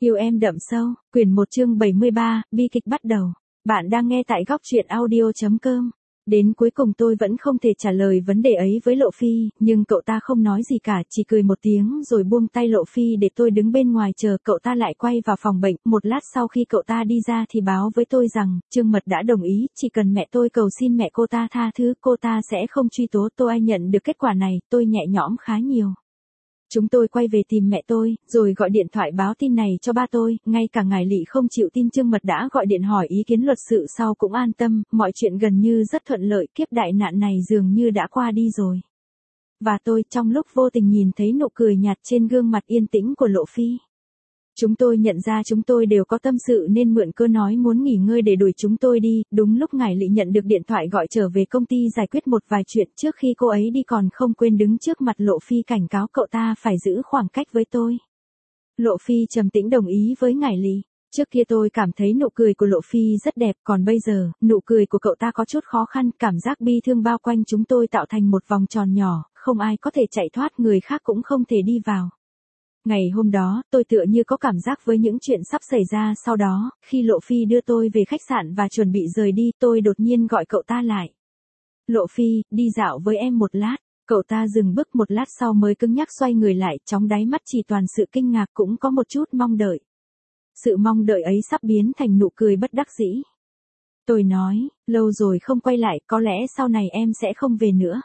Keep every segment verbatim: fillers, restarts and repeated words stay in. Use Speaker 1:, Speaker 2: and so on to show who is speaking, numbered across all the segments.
Speaker 1: Yêu em đậm sâu, quyển một chương bảy mươi ba, bi kịch bắt đầu. Bạn đang nghe tại góc truyện audio chấm com. Đến cuối cùng tôi vẫn không thể trả lời vấn đề ấy với Lộ Phi, nhưng cậu ta không nói gì cả, chỉ cười một tiếng rồi buông tay Lộ Phi để tôi đứng bên ngoài chờ. Cậu ta lại quay vào phòng bệnh, một lát sau khi cậu ta đi ra thì báo với tôi rằng, Trương Mật đã đồng ý, chỉ cần mẹ tôi cầu xin mẹ cô ta tha thứ, cô ta sẽ không truy tố tôi. Ai nhận được kết quả này, tôi nhẹ nhõm khá nhiều. Chúng tôi quay về tìm mẹ tôi, rồi gọi điện thoại báo tin này cho ba tôi, ngay cả ngài Lị không chịu tin Trương Mật đã gọi điện hỏi ý kiến luật sự sau cũng an tâm, mọi chuyện gần như rất thuận lợi, kiếp đại nạn này dường như đã qua đi rồi. Và tôi trong lúc vô tình nhìn thấy nụ cười nhạt trên gương mặt yên tĩnh của Lộ Phi. Chúng tôi nhận ra chúng tôi đều có tâm sự nên mượn cơ nói muốn nghỉ ngơi để đuổi chúng tôi đi. Đúng lúc ngài Lị nhận được điện thoại gọi trở về công ty giải quyết một vài chuyện, trước khi cô ấy đi còn không quên đứng trước mặt Lộ Phi cảnh cáo cậu ta phải giữ khoảng cách với tôi. Lộ Phi trầm tĩnh đồng ý với ngài Lị. Trước kia tôi cảm thấy nụ cười của Lộ Phi rất đẹp, còn bây giờ, nụ cười của cậu ta có chút khó khăn, cảm giác bi thương bao quanh chúng tôi tạo thành một vòng tròn nhỏ, không ai có thể chạy thoát, người khác cũng không thể đi vào. Ngày hôm đó, tôi tựa như có cảm giác với những chuyện sắp xảy ra sau đó, khi Lộ Phi đưa tôi về khách sạn và chuẩn bị rời đi, tôi đột nhiên gọi cậu ta lại. Lộ Phi, đi dạo với em một lát. Cậu ta dừng bước một lát sau mới cứng nhắc xoay người lại, trong đáy mắt chỉ toàn sự kinh ngạc cũng có một chút mong đợi. Sự mong đợi ấy sắp biến thành nụ cười bất đắc dĩ. Tôi nói, lâu rồi không quay lại, có lẽ sau này em sẽ không về nữa.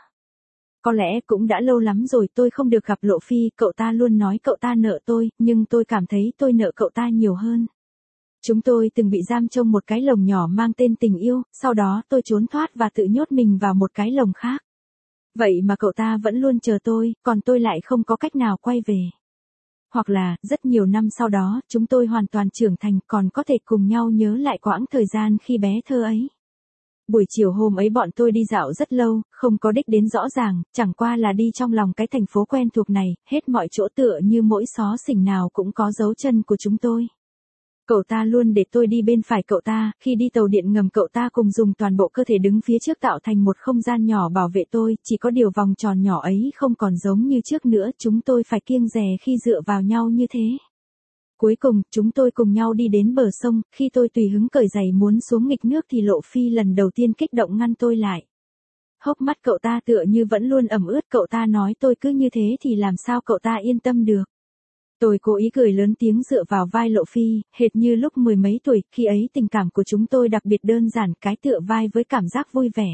Speaker 1: Có lẽ cũng đã lâu lắm rồi tôi không được gặp Lộ Phi, cậu ta luôn nói cậu ta nợ tôi, nhưng tôi cảm thấy tôi nợ cậu ta nhiều hơn. Chúng tôi từng bị giam trong một cái lồng nhỏ mang tên tình yêu, sau đó tôi trốn thoát và tự nhốt mình vào một cái lồng khác. Vậy mà cậu ta vẫn luôn chờ tôi, còn tôi lại không có cách nào quay về. Hoặc là, rất nhiều năm sau đó, chúng tôi hoàn toàn trưởng thành, còn có thể cùng nhau nhớ lại quãng thời gian khi bé thơ ấy. Buổi chiều hôm ấy bọn tôi đi dạo rất lâu, không có đích đến rõ ràng, chẳng qua là đi trong lòng cái thành phố quen thuộc này, hết mọi chỗ tựa như mỗi xó xỉnh nào cũng có dấu chân của chúng tôi. Cậu ta luôn để tôi đi bên phải cậu ta, khi đi tàu điện ngầm cậu ta cùng dùng toàn bộ cơ thể đứng phía trước tạo thành một không gian nhỏ bảo vệ tôi, chỉ có điều vòng tròn nhỏ ấy không còn giống như trước nữa, chúng tôi phải kiêng dè khi dựa vào nhau như thế. Cuối cùng, chúng tôi cùng nhau đi đến bờ sông, khi tôi tùy hứng cởi giày muốn xuống nghịch nước thì Lộ Phi lần đầu tiên kích động ngăn tôi lại. Hốc mắt cậu ta tựa như vẫn luôn ẩm ướt, cậu ta nói tôi cứ như thế thì làm sao cậu ta yên tâm được. Tôi cố ý cười lớn tiếng dựa vào vai Lộ Phi, hệt như lúc mười mấy tuổi, khi ấy tình cảm của chúng tôi đặc biệt đơn giản, cái tựa vai với cảm giác vui vẻ.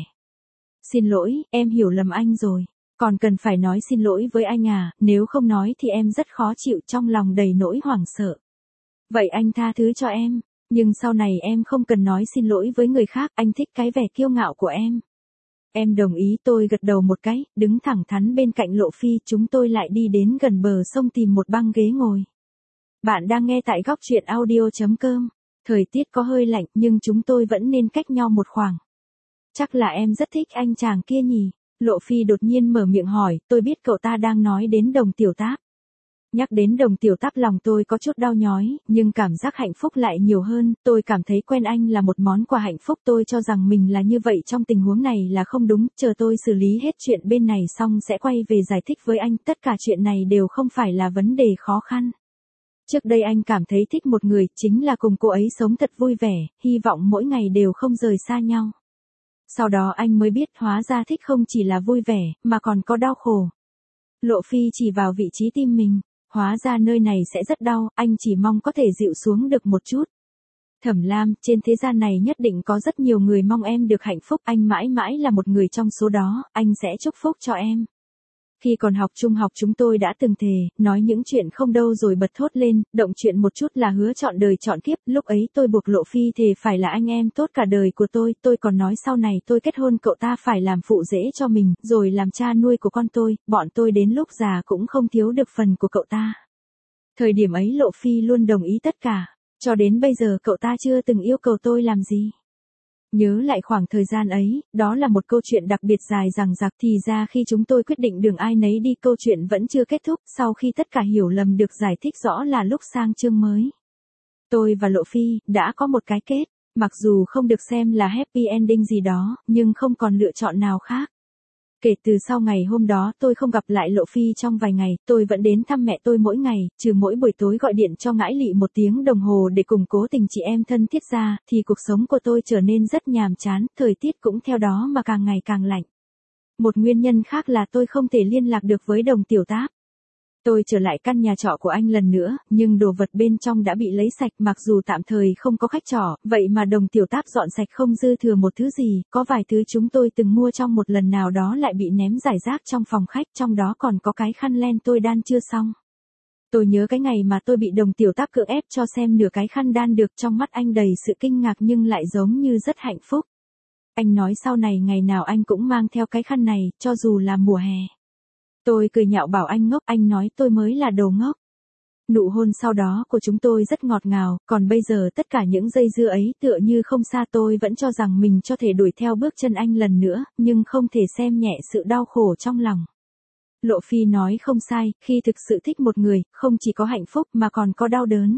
Speaker 1: Xin lỗi, em hiểu lầm anh rồi. Còn cần phải nói xin lỗi với anh à, nếu không nói thì em rất khó chịu, trong lòng đầy nỗi hoảng sợ. Vậy anh tha thứ cho em, nhưng sau này em không cần nói xin lỗi với người khác, anh thích cái vẻ kiêu ngạo của em. Em đồng ý, tôi gật đầu một cái, đứng thẳng thắn bên cạnh Lộ Phi, chúng tôi lại đi đến gần bờ sông tìm một băng ghế ngồi. Bạn đang nghe tại góc truyện audio chấm com. Thời tiết có hơi lạnh nhưng chúng tôi vẫn nên cách nhau một khoảng. Chắc là em rất thích anh chàng kia nhỉ? Lộ Phi đột nhiên mở miệng hỏi, tôi biết cậu ta đang nói đến Đồng Tiểu Táp. Nhắc đến Đồng Tiểu Táp lòng tôi có chút đau nhói, nhưng cảm giác hạnh phúc lại nhiều hơn, tôi cảm thấy quen anh là một món quà hạnh phúc, tôi cho rằng mình là như vậy trong tình huống này là không đúng, chờ tôi xử lý hết chuyện bên này xong sẽ quay về giải thích với anh, tất cả chuyện này đều không phải là vấn đề khó khăn. Trước đây anh cảm thấy thích một người, chính là cùng cô ấy sống thật vui vẻ, hy vọng mỗi ngày đều không rời xa nhau. Sau đó anh mới biết hóa ra thích không chỉ là vui vẻ, mà còn có đau khổ. Lộ Phi chỉ vào vị trí tim mình, hóa ra nơi này sẽ rất đau, anh chỉ mong có thể dịu xuống được một chút. Thẩm Lam, trên thế gian này nhất định có rất nhiều người mong em được hạnh phúc, anh mãi mãi là một người trong số đó, anh sẽ chúc phúc cho em. Khi còn học trung học chúng tôi đã từng thề, nói những chuyện không đâu rồi bật thốt lên, động chuyện một chút là hứa chọn đời chọn kiếp, lúc ấy tôi buộc Lộ Phi thề phải là anh em tốt cả đời của tôi, tôi còn nói sau này tôi kết hôn cậu ta phải làm phụ rể cho mình, rồi làm cha nuôi của con tôi, bọn tôi đến lúc già cũng không thiếu được phần của cậu ta. Thời điểm ấy Lộ Phi luôn đồng ý tất cả, cho đến bây giờ cậu ta chưa từng yêu cầu tôi làm gì. Nhớ lại khoảng thời gian ấy, đó là một câu chuyện đặc biệt dài dằng dặc, thì ra khi chúng tôi quyết định đường ai nấy đi câu chuyện vẫn chưa kết thúc, sau khi tất cả hiểu lầm được giải thích rõ là lúc sang chương mới. Tôi và Lộ Phi đã có một cái kết, mặc dù không được xem là happy ending gì đó, nhưng không còn lựa chọn nào khác. Kể từ sau ngày hôm đó tôi không gặp lại Lộ Phi trong vài ngày, tôi vẫn đến thăm mẹ tôi mỗi ngày, trừ mỗi buổi tối gọi điện cho Ngãi Lị một tiếng đồng hồ để củng cố tình chị em thân thiết ra, thì cuộc sống của tôi trở nên rất nhàm chán, thời tiết cũng theo đó mà càng ngày càng lạnh. Một nguyên nhân khác là tôi không thể liên lạc được với Đồng Tiểu Táp. Tôi trở lại căn nhà trọ của anh lần nữa, nhưng đồ vật bên trong đã bị lấy sạch, mặc dù tạm thời không có khách trọ, vậy mà Đồng Tiểu Táp dọn sạch không dư thừa một thứ gì, có vài thứ chúng tôi từng mua trong một lần nào đó lại bị ném rải rác trong phòng khách, trong đó còn có cái khăn len tôi đan chưa xong. Tôi nhớ cái ngày mà tôi bị Đồng Tiểu Táp cưỡng ép cho xem nửa cái khăn đan được, trong mắt anh đầy sự kinh ngạc nhưng lại giống như rất hạnh phúc. Anh nói sau này ngày nào anh cũng mang theo cái khăn này, cho dù là mùa hè. Tôi cười nhạo bảo anh ngốc, anh nói tôi mới là đồ ngốc. Nụ hôn sau đó của chúng tôi rất ngọt ngào, còn bây giờ tất cả những dây dưa ấy tựa như không xa, tôi vẫn cho rằng mình cho thể đuổi theo bước chân anh lần nữa, nhưng không thể xem nhẹ sự đau khổ trong lòng. Lộ Phi nói không sai, khi thực sự thích một người, không chỉ có hạnh phúc mà còn có đau đớn.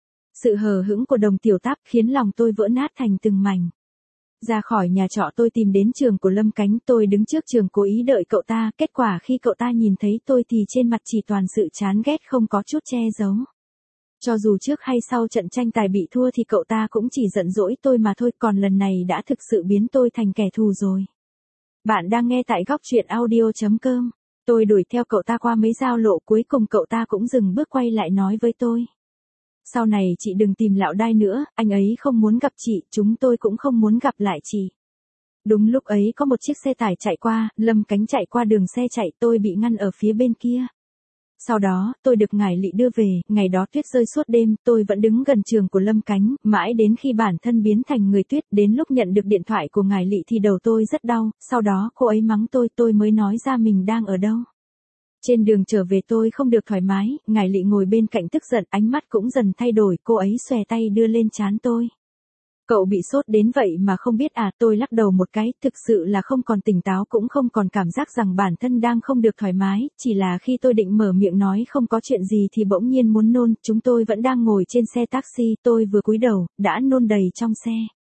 Speaker 1: Sự hờ hững của Đồng Tiểu Táp khiến lòng tôi vỡ nát thành từng mảnh. Ra khỏi nhà trọ tôi tìm đến trường của Lâm Cánh, tôi đứng trước trường cố ý đợi cậu ta, kết quả khi cậu ta nhìn thấy tôi thì trên mặt chỉ toàn sự chán ghét không có chút che giấu. Cho dù trước hay sau trận tranh tài bị thua thì cậu ta cũng chỉ giận dỗi tôi mà thôi, còn lần này đã thực sự biến tôi thành kẻ thù rồi. Bạn đang nghe tại góc truyện audio chấm com. Tôi đuổi theo cậu ta qua mấy giao lộ, cuối cùng cậu ta cũng dừng bước quay lại nói với tôi. Sau này chị đừng tìm Lão Đai nữa, anh ấy không muốn gặp chị, chúng tôi cũng không muốn gặp lại chị. Đúng lúc ấy có một chiếc xe tải chạy qua, Lâm Cánh chạy qua đường xe chạy, tôi bị ngăn ở phía bên kia. Sau đó, tôi được Ngải Lị đưa về, ngày đó tuyết rơi suốt đêm, tôi vẫn đứng gần trường của Lâm Cánh, mãi đến khi bản thân biến thành người tuyết, đến lúc nhận được điện thoại của Ngải Lị thì đầu tôi rất đau, sau đó cô ấy mắng tôi, tôi mới nói ra mình đang ở đâu. Trên đường trở về tôi không được thoải mái, Ngải Lị ngồi bên cạnh tức giận, ánh mắt cũng dần thay đổi, cô ấy xòe tay đưa lên trán tôi. Cậu bị sốt đến vậy mà không biết à, tôi lắc đầu một cái, thực sự là không còn tỉnh táo cũng không còn cảm giác rằng bản thân đang không được thoải mái, chỉ là khi tôi định mở miệng nói không có chuyện gì thì bỗng nhiên muốn nôn, chúng tôi vẫn đang ngồi trên xe taxi, tôi vừa cúi đầu, đã nôn đầy trong xe.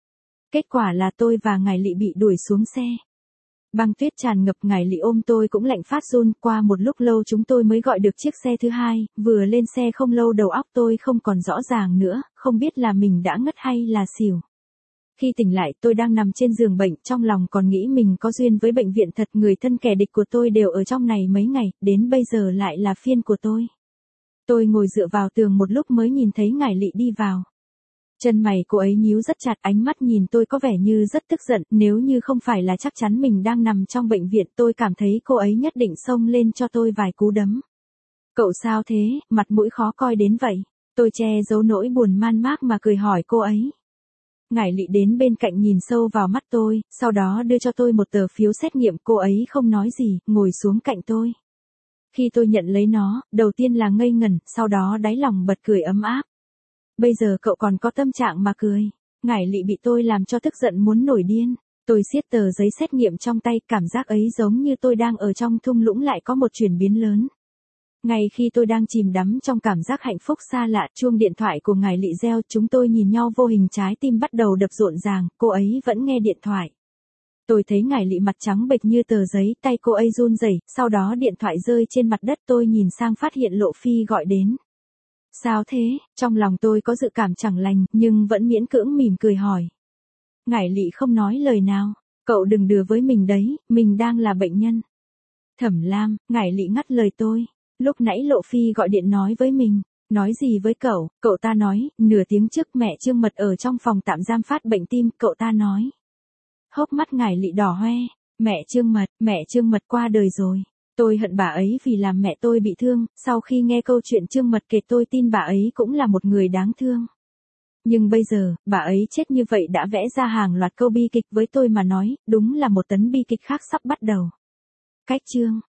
Speaker 1: Kết quả là tôi và Ngải Lị bị đuổi xuống xe. Băng tuyết tràn ngập, Ngải Lị ôm tôi cũng lạnh phát run, qua một lúc lâu chúng tôi mới gọi được chiếc xe thứ hai, vừa lên xe không lâu đầu óc tôi không còn rõ ràng nữa, không biết là mình đã ngất hay là xỉu. Khi tỉnh lại tôi đang nằm trên giường bệnh, trong lòng còn nghĩ mình có duyên với bệnh viện thật, người thân kẻ địch của tôi đều ở trong này mấy ngày, đến bây giờ lại là phiên của tôi. Tôi ngồi dựa vào tường một lúc mới nhìn thấy Ngải Lị đi vào. Chân mày cô ấy nhíu rất chặt, ánh mắt nhìn tôi có vẻ như rất tức giận, nếu như không phải là chắc chắn mình đang nằm trong bệnh viện tôi cảm thấy cô ấy nhất định xông lên cho tôi vài cú đấm. Cậu sao thế, mặt mũi khó coi đến vậy? Tôi che giấu nỗi buồn man mác mà cười hỏi cô ấy. Ngải Lị đến bên cạnh nhìn sâu vào mắt tôi, sau đó đưa cho tôi một tờ phiếu xét nghiệm, cô ấy không nói gì, ngồi xuống cạnh tôi. Khi tôi nhận lấy nó, đầu tiên là ngây ngẩn, sau đó đáy lòng bật cười ấm áp. Bây giờ cậu còn có tâm trạng mà cười. Ngải Lị bị tôi làm cho tức giận muốn nổi điên. Tôi siết tờ giấy xét nghiệm trong tay, cảm giác ấy giống như tôi đang ở trong thung lũng lại có một chuyển biến lớn. Ngay khi tôi đang chìm đắm trong cảm giác hạnh phúc xa lạ, chuông điện thoại của Ngải Lị reo, chúng tôi nhìn nhau vô hình, trái tim bắt đầu đập rộn ràng, cô ấy vẫn nghe điện thoại. Tôi thấy Ngải Lị mặt trắng bệch như tờ giấy, tay cô ấy run rẩy, sau đó điện thoại rơi trên mặt đất, tôi nhìn sang phát hiện Lộ Phi gọi đến. Sao thế, trong lòng tôi có dự cảm chẳng lành, nhưng vẫn miễn cưỡng mỉm cười hỏi. Ngải Lị không nói lời nào, cậu đừng đùa với mình đấy, mình đang là bệnh nhân. Thẩm Lam, Ngải Lị ngắt lời tôi. Lúc nãy Lộ Phi gọi điện nói với mình. Nói gì với cậu? Cậu ta nói, nửa tiếng trước mẹ Trương Mật ở trong phòng tạm giam phát bệnh tim, cậu ta nói. Hốc mắt Ngải Lị đỏ hoe. Mẹ Trương Mật, mẹ Trương Mật qua đời rồi. Tôi hận bà ấy vì làm mẹ tôi bị thương, sau khi nghe câu chuyện Trương Mật kể tôi tin bà ấy cũng là một người đáng thương. Nhưng bây giờ, bà ấy chết như vậy đã vẽ ra hàng loạt câu bi kịch với tôi mà nói, đúng là một tấn bi kịch khác sắp bắt đầu. Cách chương